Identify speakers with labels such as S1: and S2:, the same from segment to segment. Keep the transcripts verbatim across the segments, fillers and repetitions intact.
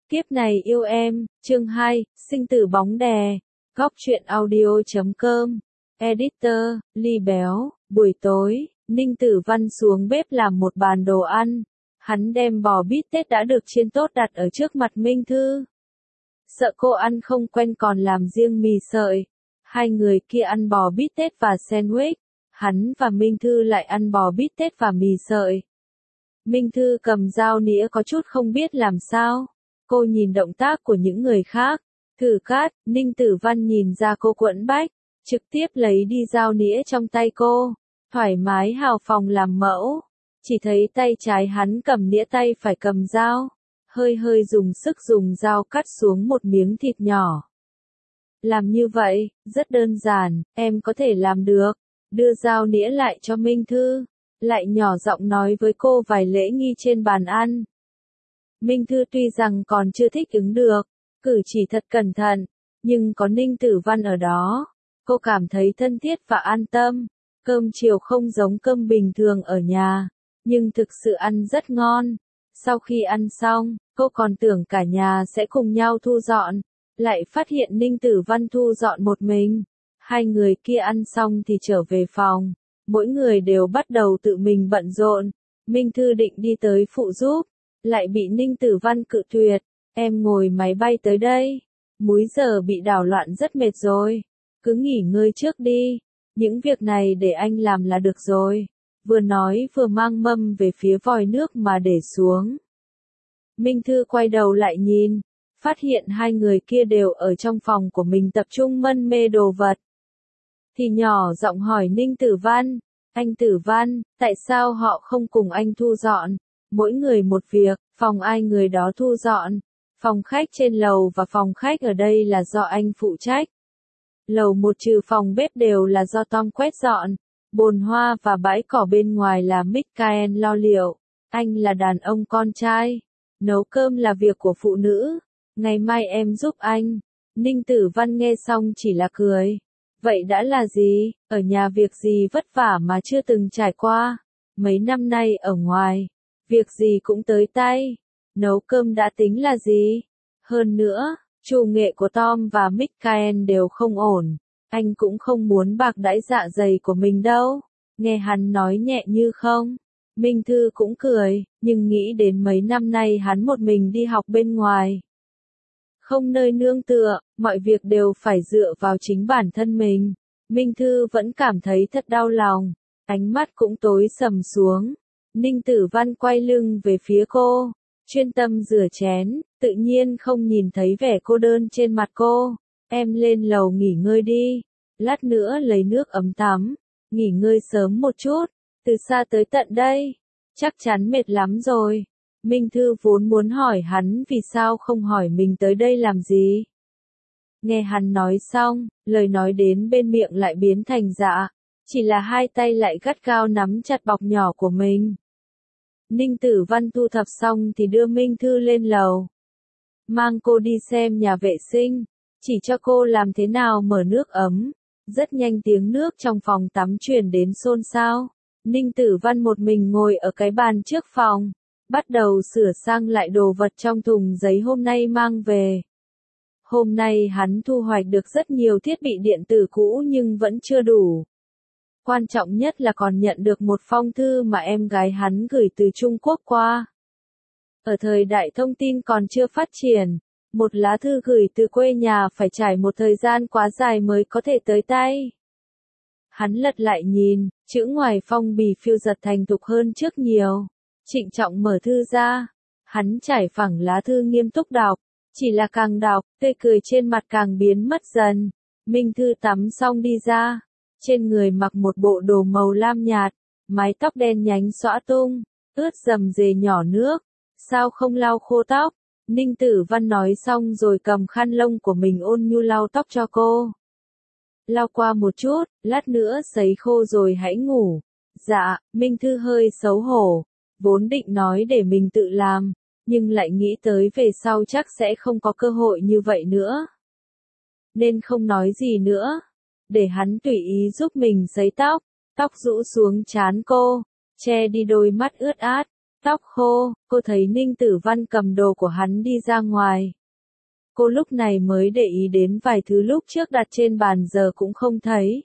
S1: Kiếp này yêu em, chương hai, sinh tử bóng đè, góc truyện audio.com, editor, Ly Béo, buổi tối, Ninh Tử Văn xuống bếp làm một bàn đồ ăn, hắn đem bò bít tết đã được chiên tốt đặt ở trước mặt Minh Thư. Sợ cô ăn không quen còn làm riêng mì sợi, hai người kia ăn bò bít tết và sandwich, hắn và Minh Thư lại ăn bò bít tết và mì sợi. Minh Thư cầm dao nĩa có chút không biết làm sao. Cô nhìn động tác của những người khác, thử cát, Ninh Tử Văn nhìn ra cô quẫn bách, trực tiếp lấy đi dao nĩa trong tay cô, thoải mái hào phóng làm mẫu, chỉ thấy tay trái hắn cầm nĩa tay phải cầm dao, hơi hơi dùng sức dùng dao cắt xuống một miếng thịt nhỏ. Làm như vậy, rất đơn giản, em có thể làm được, đưa dao nĩa lại cho Minh Thư, lại nhỏ giọng nói với cô vài lễ nghi trên bàn ăn. Minh Thư tuy rằng còn chưa thích ứng được, cử chỉ thật cẩn thận, nhưng có Ninh Tử Văn ở đó, cô cảm thấy thân thiết và an tâm. Cơm chiều không giống cơm bình thường ở nhà, nhưng thực sự ăn rất ngon. Sau khi ăn xong, cô còn tưởng cả nhà sẽ cùng nhau thu dọn, lại phát hiện Ninh Tử Văn thu dọn một mình. Hai người kia ăn xong thì trở về phòng, mỗi người đều bắt đầu tự mình bận rộn. Minh Thư định đi tới phụ giúp, lại bị Ninh Tử Văn cự tuyệt, em ngồi máy bay tới đây, múi giờ bị đảo loạn rất mệt rồi, cứ nghỉ ngơi trước đi, những việc này để anh làm là được rồi, vừa nói vừa mang mâm về phía vòi nước mà để xuống. Minh Thư quay đầu lại nhìn, phát hiện hai người kia đều ở trong phòng của mình tập trung mân mê đồ vật. Thì nhỏ giọng hỏi Ninh Tử Văn, anh Tử Văn, tại sao họ không cùng anh thu dọn? Mỗi người một việc, phòng ai người đó thu dọn, phòng khách trên lầu và phòng khách ở đây là do anh phụ trách. Lầu một trừ phòng bếp đều là do Tom quét dọn, bồn hoa và bãi cỏ bên ngoài là Michael lo liệu, anh là đàn ông con trai, nấu cơm là việc của phụ nữ, ngày mai em giúp anh. Ninh Tử Văn nghe xong chỉ là cười, vậy đã là gì, ở nhà việc gì vất vả mà chưa từng trải qua, mấy năm nay ở ngoài. Việc gì cũng tới tay, nấu cơm đã tính là gì? Hơn nữa, chủ nghệ của Tom và Michael đều không ổn, anh cũng không muốn bạc đãi dạ dày của mình đâu. Nghe hắn nói nhẹ như không, Minh Thư cũng cười, nhưng nghĩ đến mấy năm nay hắn một mình đi học bên ngoài. Không nơi nương tựa, mọi việc đều phải dựa vào chính bản thân mình. Minh Thư vẫn cảm thấy thật đau lòng, ánh mắt cũng tối sầm xuống. Ninh Tử Văn quay lưng về phía cô, chuyên tâm rửa chén, tự nhiên không nhìn thấy vẻ cô đơn trên mặt cô. Em lên lầu nghỉ ngơi đi, lát nữa lấy nước ấm tắm, nghỉ ngơi sớm một chút, từ xa tới tận đây, chắc chắn mệt lắm rồi. Minh Thư vốn muốn hỏi hắn vì sao không hỏi mình tới đây làm gì. Nghe hắn nói xong, lời nói đến bên miệng lại biến thành dạ. Chỉ là hai tay lại gắt gao nắm chặt bọc nhỏ của mình. Ninh Tử Văn thu thập xong thì đưa Minh Thư lên lầu. Mang cô đi xem nhà vệ sinh, chỉ cho cô làm thế nào mở nước ấm. Rất nhanh tiếng nước trong phòng tắm truyền đến xôn xao. Ninh Tử Văn một mình ngồi ở cái bàn trước phòng, bắt đầu sửa sang lại đồ vật trong thùng giấy hôm nay mang về. Hôm nay hắn thu hoạch được rất nhiều thiết bị điện tử cũ nhưng vẫn chưa đủ. Quan trọng nhất là còn nhận được một phong thư mà em gái hắn gửi từ Trung Quốc qua. Ở thời đại thông tin còn chưa phát triển, một lá thư gửi từ quê nhà phải trải một thời gian quá dài mới có thể tới tay. Hắn lật lại nhìn, chữ ngoài phong bì phiêu giật thành thục hơn trước nhiều. Trịnh trọng mở thư ra, hắn trải phẳng lá thư nghiêm túc đọc, chỉ là càng đọc, tươi cười trên mặt càng biến mất dần. Minh Thư tắm xong đi ra. Trên người mặc một bộ đồ màu lam nhạt, mái tóc đen nhánh xõa tung, ướt rầm rề nhỏ nước, sao không lau khô tóc? Ninh Tử Văn nói xong rồi cầm khăn lông của mình ôn nhu lau tóc cho cô. Lau qua một chút, lát nữa sấy khô rồi hãy ngủ. Dạ, Minh Thư hơi xấu hổ, vốn định nói để mình tự làm, nhưng lại nghĩ tới về sau chắc sẽ không có cơ hội như vậy nữa. Nên không nói gì nữa. Để hắn tùy ý giúp mình sấy tóc, tóc rũ xuống trán cô, che đi đôi mắt ướt át, tóc khô, cô thấy Ninh Tử Văn cầm đồ của hắn đi ra ngoài. Cô lúc này mới để ý đến vài thứ lúc trước đặt trên bàn giờ cũng không thấy.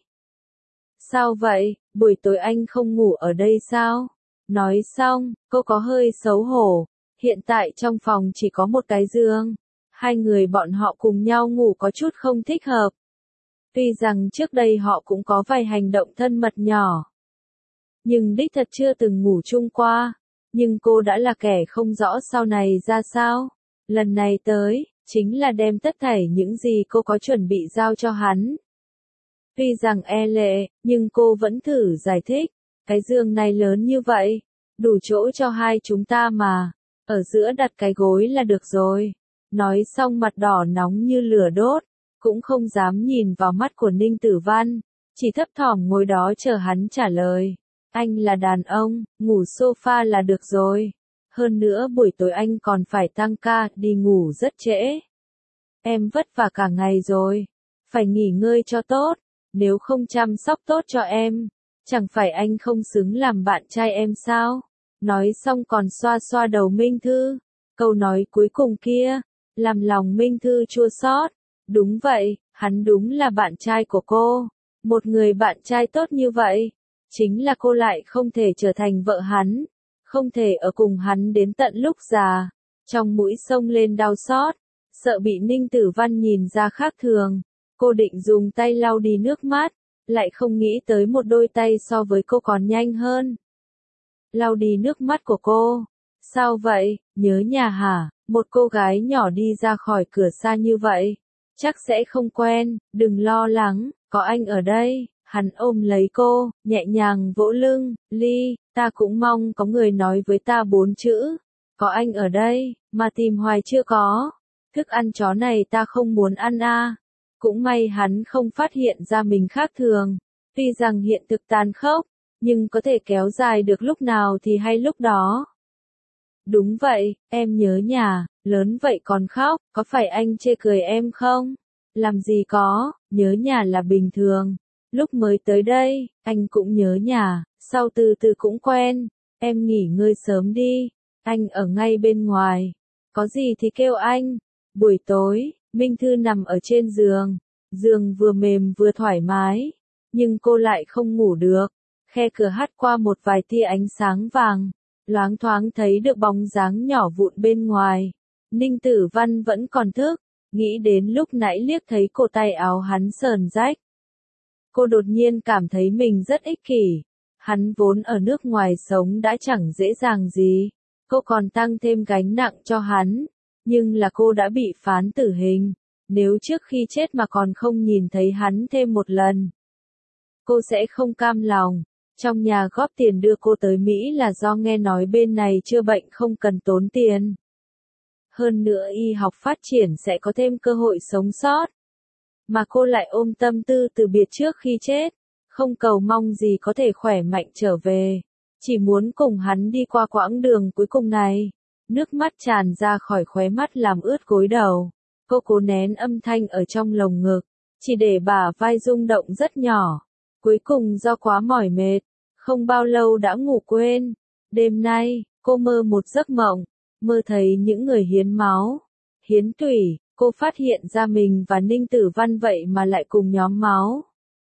S1: Sao vậy, buổi tối anh không ngủ ở đây sao? Nói xong, cô có hơi xấu hổ. Hiện tại trong phòng chỉ có một cái giường. Hai người bọn họ cùng nhau ngủ có chút không thích hợp. Tuy rằng trước đây họ cũng có vài hành động thân mật nhỏ. Nhưng đích thật chưa từng ngủ chung qua. Nhưng cô đã là kẻ không rõ sau này ra sao. Lần này tới, chính là đem tất thảy những gì cô có chuẩn bị giao cho hắn. Tuy rằng e lệ, nhưng cô vẫn thử giải thích. Cái giường này lớn như vậy, đủ chỗ cho hai chúng ta mà. Ở giữa đặt cái gối là được rồi. Nói xong mặt đỏ nóng như lửa đốt, cũng không dám nhìn vào mắt của Ninh Tử Văn, chỉ thấp thỏm ngồi đó chờ hắn trả lời. Anh là đàn ông, ngủ sofa là được rồi. Hơn nữa buổi tối anh còn phải tăng ca, đi ngủ rất trễ. Em vất vả cả ngày rồi, phải nghỉ ngơi cho tốt, nếu không chăm sóc tốt cho em, chẳng phải anh không xứng làm bạn trai em sao? Nói xong còn xoa xoa đầu Minh Thư, câu nói cuối cùng kia, làm lòng Minh Thư chua xót. Đúng vậy, hắn đúng là bạn trai của cô, một người bạn trai tốt như vậy, chính là cô lại không thể trở thành vợ hắn, không thể ở cùng hắn đến tận lúc già. Trong mũi sông lên đau xót, sợ bị Ninh Tử Văn nhìn ra khác thường, cô định dùng tay lau đi nước mắt, lại không nghĩ tới một đôi tay so với cô còn nhanh hơn. Lau đi nước mắt của cô. Sao vậy, nhớ nhà hả? Một cô gái nhỏ đi ra khỏi cửa xa như vậy, chắc sẽ không quen, đừng lo lắng, có anh ở đây. Hắn ôm lấy cô, nhẹ nhàng vỗ lưng. Ly, ta cũng mong có người nói với ta bốn chữ. Có anh ở đây, mà tìm hoài chưa có. Thức ăn chó này ta không muốn ăn a. Cũng may hắn không phát hiện ra mình khác thường. Tuy rằng hiện thực tàn khốc, nhưng có thể kéo dài được lúc nào thì hay lúc đó. Đúng vậy, em nhớ nhà, lớn vậy còn khóc, có phải anh chê cười em không? Làm gì có, nhớ nhà là bình thường. Lúc mới tới đây, anh cũng nhớ nhà, sau từ từ cũng quen. Em nghỉ ngơi sớm đi, anh ở ngay bên ngoài. Có gì thì kêu anh. Buổi tối, Minh Thư nằm ở trên giường. Giường vừa mềm vừa thoải mái, nhưng cô lại không ngủ được. Khe cửa hắt qua một vài tia ánh sáng vàng, loáng thoáng thấy được bóng dáng nhỏ vụn bên ngoài. Ninh Tử Văn vẫn còn thức, nghĩ đến lúc nãy liếc thấy cổ tay áo hắn sờn rách. Cô đột nhiên cảm thấy mình rất ích kỷ. Hắn vốn ở nước ngoài sống đã chẳng dễ dàng gì. Cô còn tăng thêm gánh nặng cho hắn. Nhưng là cô đã bị phán tử hình. Nếu trước khi chết mà còn không nhìn thấy hắn thêm một lần, cô sẽ không cam lòng. Trong nhà góp tiền đưa cô tới Mỹ là do nghe nói bên này chữa bệnh không cần tốn tiền. Hơn nữa y học phát triển sẽ có thêm cơ hội sống sót. Mà cô lại ôm tâm tư từ biệt trước khi chết, không cầu mong gì có thể khỏe mạnh trở về, chỉ muốn cùng hắn đi qua quãng đường cuối cùng này. Nước mắt tràn ra khỏi khóe mắt làm ướt gối đầu. Cô cố nén âm thanh ở trong lồng ngực, chỉ để bả vai rung động rất nhỏ. Cuối cùng do quá mỏi mệt, không bao lâu đã ngủ quên. Đêm nay, cô mơ một giấc mộng, mơ thấy những người hiến máu, hiến tủy. Cô phát hiện ra mình và Ninh Tử Văn vậy mà lại cùng nhóm máu.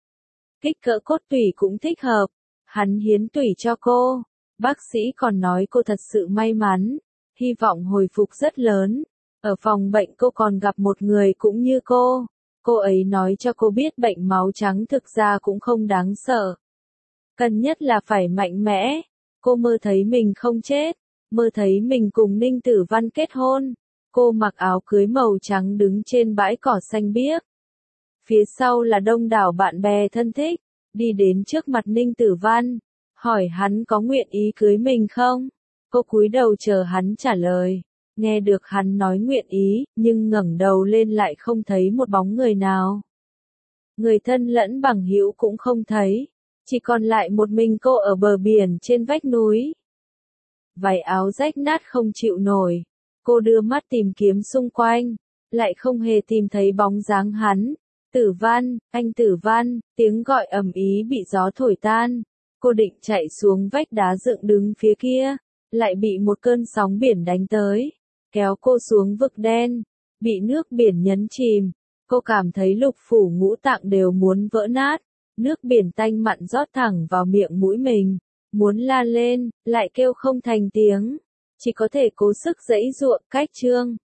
S1: Kích cỡ cốt tủy cũng thích hợp, hắn hiến tủy cho cô. Bác sĩ còn nói cô thật sự may mắn, hy vọng hồi phục rất lớn. Ở phòng bệnh cô còn gặp một người cũng như cô. Cô ấy nói cho cô biết bệnh máu trắng thực ra cũng không đáng sợ. Cần nhất là phải mạnh mẽ. Cô mơ thấy mình không chết, mơ thấy mình cùng Ninh Tử Văn kết hôn. Cô mặc áo cưới màu trắng đứng trên bãi cỏ xanh biếc. Phía sau là đông đảo bạn bè thân thích, đi đến trước mặt Ninh Tử Văn, hỏi hắn có nguyện ý cưới mình không? Cô cúi đầu chờ hắn trả lời. Nghe được hắn nói nguyện ý, nhưng ngẩng đầu lên lại không thấy một bóng người nào. Người thân lẫn bằng hữu cũng không thấy, chỉ còn lại một mình cô ở bờ biển trên vách núi. Váy áo rách nát không chịu nổi. Cô đưa mắt tìm kiếm xung quanh, lại không hề tìm thấy bóng dáng hắn. Tử Văn, anh Tử Văn, tiếng gọi ầm ĩ bị gió thổi tan. Cô định chạy xuống vách đá dựng đứng phía kia, lại bị một cơn sóng biển đánh tới, kéo cô xuống vực đen, bị nước biển nhấn chìm. Cô cảm thấy lục phủ ngũ tạng đều muốn vỡ nát, nước biển tanh mặn rót thẳng vào miệng mũi mình, muốn la lên, lại kêu không thành tiếng, chỉ có thể cố sức giãy giụa. Cách chương